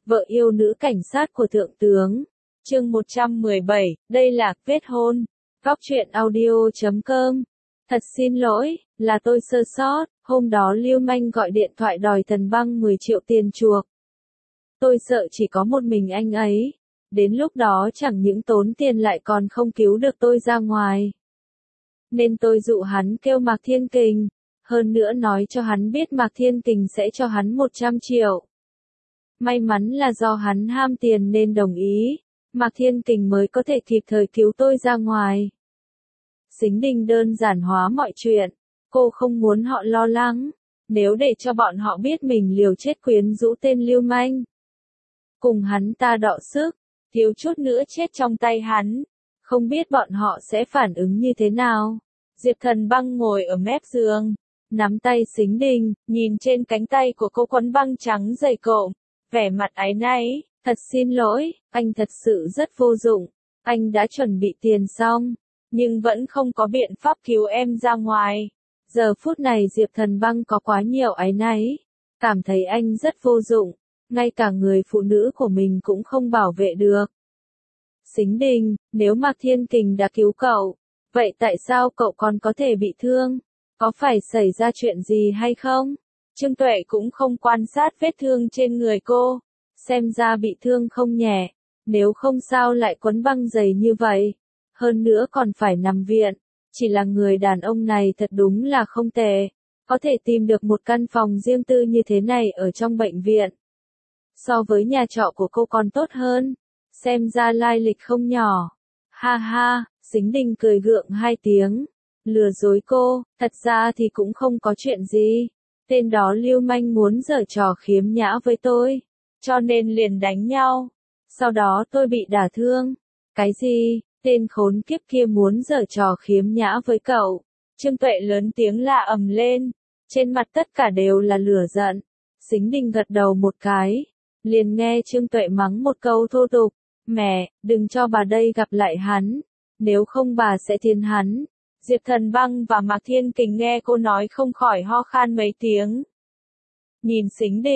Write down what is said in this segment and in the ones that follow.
vợ yêu nữ cảnh sát của thượng tướng. Chương 117, đây là kết hôn. Góc truyện audio.com. Thật xin lỗi, là tôi sơ sót, hôm đó Lưu Manh gọi điện thoại đòi Tần Băng 10 triệu tiền chuộc. Tôi sợ chỉ có một mình anh ấy, đến lúc đó chẳng những tốn tiền lại còn không cứu được tôi ra ngoài. Nên tôi dụ hắn kêu Mạc Thiên Kình, hơn nữa nói cho hắn biết Mạc Thiên Kình sẽ cho hắn 100 triệu. May mắn là do hắn ham tiền nên đồng ý, Mạc Thiên Kình mới có thể kịp thời cứu tôi ra ngoài. Sính Đình đơn giản hóa mọi chuyện, cô không muốn họ lo lắng, nếu để cho bọn họ biết mình liều chết quyến rũ tên Lưu Manh. Cùng hắn ta đọ sức, thiếu chút nữa chết trong tay hắn, không biết bọn họ sẽ phản ứng như thế nào. Diệp Thần Băng ngồi ở mép giường, nắm tay Sính Đình, nhìn trên cánh tay của cô quấn băng trắng dày cộm, vẻ mặt áy náy, thật xin lỗi, anh thật sự rất vô dụng, anh đã chuẩn bị tiền xong, nhưng vẫn không có biện pháp cứu em ra ngoài. Giờ phút này Diệp Thần Băng có quá nhiều áy náy, cảm thấy anh rất vô dụng, ngay cả người phụ nữ của mình cũng không bảo vệ được. Sính Đình, nếu Mạc Thiên Kình đã cứu cậu, vậy tại sao cậu còn có thể bị thương? Có phải xảy ra chuyện gì hay không? Trương Tuệ cũng không quan sát vết thương trên người cô, xem ra bị thương không nhẹ, nếu không sao lại quấn băng dày như vậy, hơn nữa còn phải nằm viện, chỉ là người đàn ông này thật đúng là không tệ, có thể tìm được một căn phòng riêng tư như thế này ở trong bệnh viện. So với nhà trọ của cô còn tốt hơn, xem ra lai lịch không nhỏ. Ha ha, Sính Đình cười gượng hai tiếng, lừa dối cô, thật ra thì cũng không có chuyện gì. Tên đó Lưu Manh muốn giở trò khiếm nhã với tôi, cho nên liền đánh nhau. Sau đó tôi bị đả thương. Cái gì? Tên khốn kiếp kia muốn giở trò khiếm nhã với cậu. Trương Tuệ lớn tiếng la ầm lên, trên mặt tất cả đều là lửa giận. Sính Đình gật đầu một cái, liền nghe Trương Tuệ mắng một câu thô tục, mẹ, đừng cho bà đây gặp lại hắn, nếu không bà sẽ thiên hắn. Diệp Thần Băng và Mạc Thiên Kình nghe cô nói không khỏi ho khan mấy tiếng. Nhìn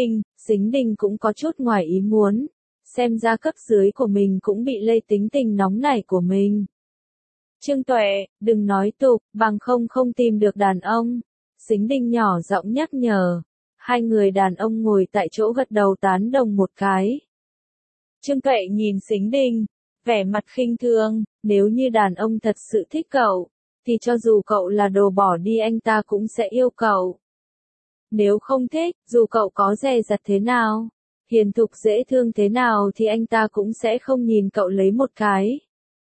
Sính Đình cũng có chút ngoài ý muốn, xem ra cấp dưới của mình cũng bị lây tính tình nóng nảy của mình. Trương Tuệ, đừng nói tục, bằng không tìm được đàn ông. Sính Đình nhỏ giọng nhắc nhở, hai người đàn ông ngồi tại chỗ gật đầu tán đồng một cái. Trương Tuệ nhìn Sính Đình, vẻ mặt khinh thường, nếu như đàn ông thật sự thích cậu, thì cho dù cậu là đồ bỏ đi anh ta cũng sẽ yêu cậu. Nếu không thích, dù cậu có dè dặt thế nào, hiền thục dễ thương thế nào thì anh ta cũng sẽ không nhìn cậu lấy một cái.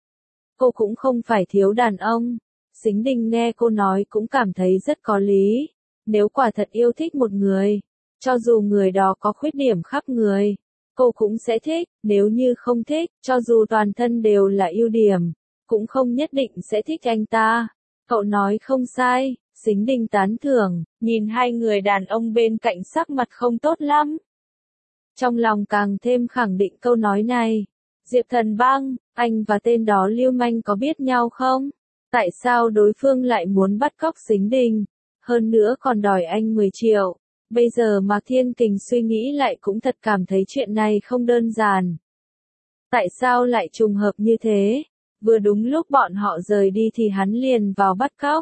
Cô cũng không phải thiếu đàn ông. Sính Đình nghe cô nói cũng cảm thấy rất có lý. Nếu quả thật yêu thích một người, cho dù người đó có khuyết điểm khắp người, cô cũng sẽ thích, nếu như không thích, cho dù toàn thân đều là ưu điểm, cũng không nhất định sẽ thích anh ta. Cậu nói không sai, Sính Đình tán thưởng, nhìn hai người đàn ông bên cạnh sắc mặt không tốt lắm. Trong lòng càng thêm khẳng định câu nói này. Diệp Thần Băng, anh và tên đó Lưu Manh có biết nhau không? Tại sao đối phương lại muốn bắt cóc Sính Đình? Hơn nữa còn đòi anh 10 triệu. Bây giờ Mạc Thiên Kình suy nghĩ lại cũng thật cảm thấy chuyện này không đơn giản. Tại sao lại trùng hợp như thế? Vừa đúng lúc bọn họ rời đi thì hắn liền vào bắt cóc.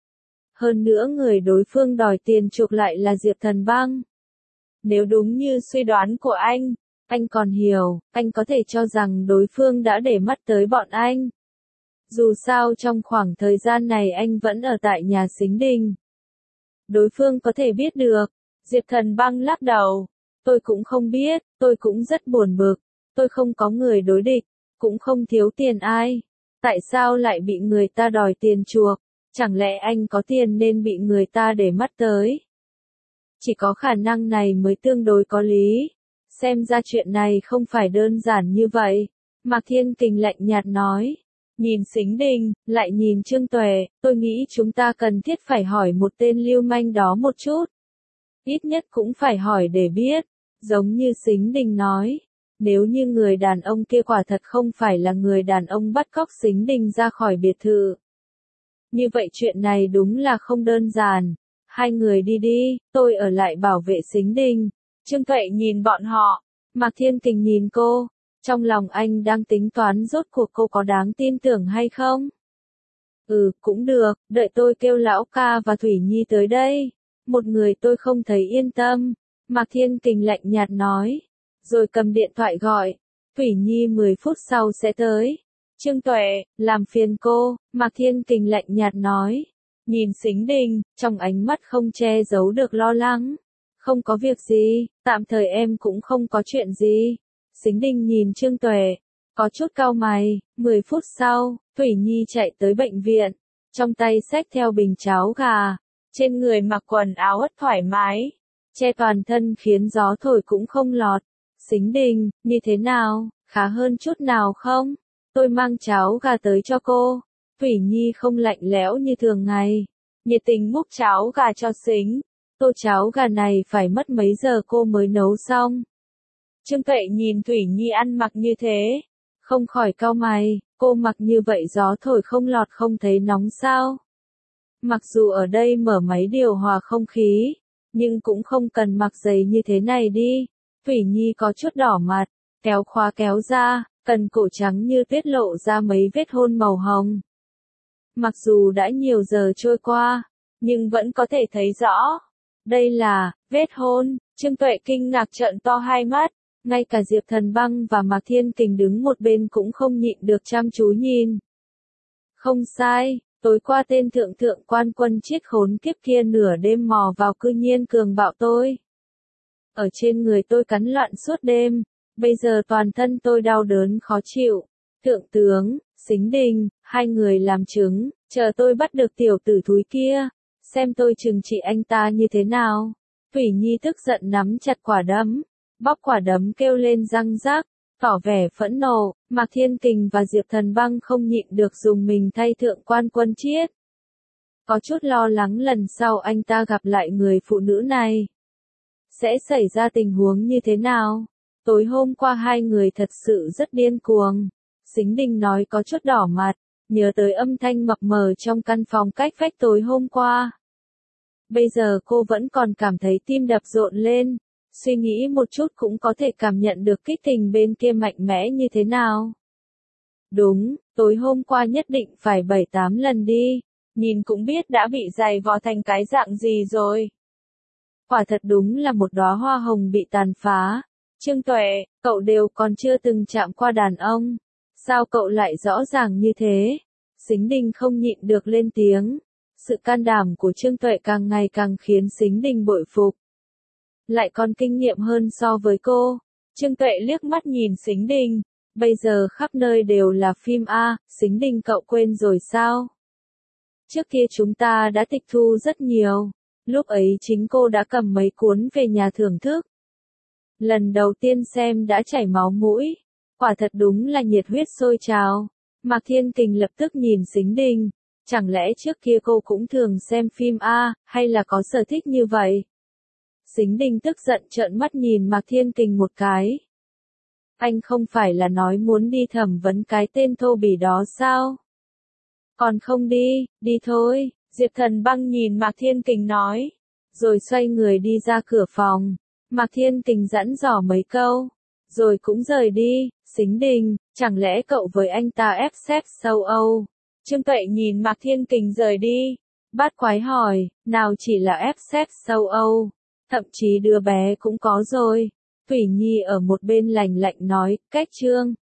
Hơn nữa người đối phương đòi tiền chuộc lại là Diệp Thần Băng. Nếu đúng như suy đoán của anh còn hiểu, anh có thể cho rằng đối phương đã để mắt tới bọn anh. Dù sao trong khoảng thời gian này anh vẫn ở tại nhà Sính Đình. Đối phương có thể biết được. Diệp Thần Băng lắc đầu. Tôi cũng không biết, tôi cũng rất buồn bực. Tôi không có người đối địch, cũng không thiếu tiền ai. Tại sao lại bị người ta đòi tiền chuộc? Chẳng lẽ anh có tiền nên bị người ta để mắt tới? Chỉ có khả năng này mới tương đối có lý. Xem ra chuyện này không phải đơn giản như vậy. Mạc Thiên Kình lạnh nhạt nói. Nhìn Sính Đình, lại nhìn Trương Tuệ, tôi nghĩ chúng ta cần thiết phải hỏi một tên Lưu Manh đó một chút. Ít nhất cũng phải hỏi để biết. Giống như Sính Đình nói. Nếu như người đàn ông kia quả thật không phải là người đàn ông bắt cóc Sính Đình ra khỏi biệt thự. Như vậy chuyện này đúng là không đơn giản. Hai người đi đi, tôi ở lại bảo vệ Sính Đình. Trương Tuệ nhìn bọn họ, Mạc Thiên Kình nhìn cô, trong lòng anh đang tính toán rốt cuộc cô có đáng tin tưởng hay không. Cũng được, đợi tôi kêu lão ca và Thủy Nhi tới đây. Một người tôi không thấy yên tâm. Mạc Thiên Kình lạnh nhạt nói. Rồi cầm điện thoại gọi. Thủy Nhi 10 phút sau sẽ tới. Trương Tuệ, làm phiền cô, Mạc Thiên Kình lạnh nhạt nói. Nhìn Sính Đình, trong ánh mắt không che giấu được lo lắng. Không có việc gì, tạm thời em cũng không có chuyện gì. Sính Đình nhìn Trương Tuệ, có chút cau mày. 10 phút sau, Thủy Nhi chạy tới bệnh viện, trong tay xách theo bình cháo gà, trên người mặc quần áo ất thoải mái, che toàn thân khiến gió thổi cũng không lọt. Sính Đình, như thế nào, khá hơn chút nào không? Tôi mang cháo gà tới cho cô. Thủy Nhi không lạnh lẽo như thường ngày, nhiệt tình múc cháo gà cho Sính. Tô cháo gà này phải mất mấy giờ cô mới nấu xong. Trương Tuệ nhìn Thủy Nhi ăn mặc như thế, không khỏi cau mày, cô mặc như vậy gió thổi không lọt không thấy nóng sao? Mặc dù ở đây mở máy điều hòa không khí, nhưng cũng không cần mặc giày như thế này đi. Thủy Nhi có chút đỏ mặt, kéo khóa kéo ra, cần cổ trắng như tuyết lộ ra mấy vết hôn màu hồng. Mặc dù đã nhiều giờ trôi qua, nhưng vẫn có thể thấy rõ. Đây là vết hôn. Trương Tuệ kinh ngạc trợn to hai mắt. Ngay cả Diệp Thần Băng và Mạc Thiên Kình đứng một bên cũng không nhịn được chăm chú nhìn. Không sai, tối qua tên thượng quan quân chiết khốn kiếp kia nửa đêm mò vào cư nhiên cường bạo tôi. Ở trên người tôi cắn loạn suốt đêm, bây giờ toàn thân tôi đau đớn khó chịu. Thượng tướng, Sính Đình, hai người làm chứng, chờ tôi bắt được tiểu tử thúi kia, xem tôi trừng trị anh ta như thế nào. Thủy Nhi tức giận nắm chặt quả đấm. Bóp quả đấm kêu lên răng rác, tỏ vẻ phẫn nộ. Mạc Thiên Kình và Diệp Thần Băng không nhịn được dùng mình thay thượng quan quân chiết. Có chút lo lắng lần sau anh ta gặp lại người phụ nữ này, sẽ xảy ra tình huống như thế nào. Tối hôm qua hai người thật sự rất điên cuồng. Sính Đình nói có chút đỏ mặt, nhớ tới âm thanh mập mờ trong căn phòng cách vách tối hôm qua. Bây giờ cô vẫn còn cảm thấy tim đập rộn lên. Suy nghĩ một chút cũng có thể cảm nhận được kích tình bên kia mạnh mẽ như thế nào. Đúng, tối hôm qua nhất định phải 7-8 lần đi, nhìn cũng biết đã bị dày vò thành cái dạng gì rồi. Quả thật đúng là một đóa hoa hồng bị tàn phá. Trương Tuệ, cậu đều còn chưa từng chạm qua đàn ông, sao cậu lại rõ ràng như thế? Sính Đình không nhịn được lên tiếng. Sự can đảm của Trương Tuệ càng ngày càng khiến Sính Đình bội phục. Lại còn kinh nghiệm hơn so với cô. Trương Tuệ liếc mắt nhìn Sính Đình. Bây giờ khắp nơi đều là phim A, Sính Đình cậu quên rồi sao? Trước kia chúng ta đã tịch thu rất nhiều. Lúc ấy chính cô đã cầm mấy cuốn về nhà thưởng thức. Lần đầu tiên xem đã chảy máu mũi. Quả thật đúng là nhiệt huyết sôi trào. Mạc Thiên Kình lập tức nhìn Sính Đình. Chẳng lẽ trước kia cô cũng thường xem phim A, hay là có sở thích như vậy? Sính Đình tức giận trợn mắt nhìn Mạc Thiên Kình một cái. Anh không phải là nói muốn đi thẩm vấn cái tên thô bỉ đó sao? Còn không đi, đi thôi, Diệp Thần Băng nhìn Mạc Thiên Kình nói. Rồi xoay người đi ra cửa phòng. Mạc Thiên Kình dặn dò mấy câu, rồi cũng rời đi. Sính Đình, chẳng lẽ cậu với anh ta ép xếp châu Âu? Trương Tuệ nhìn Mạc Thiên Kình rời đi. Bát quái hỏi, nào chỉ là ép xếp châu Âu, thậm chí đứa bé cũng có rồi. Thủy Nhi ở một bên lạnh lạnh nói, cách Trương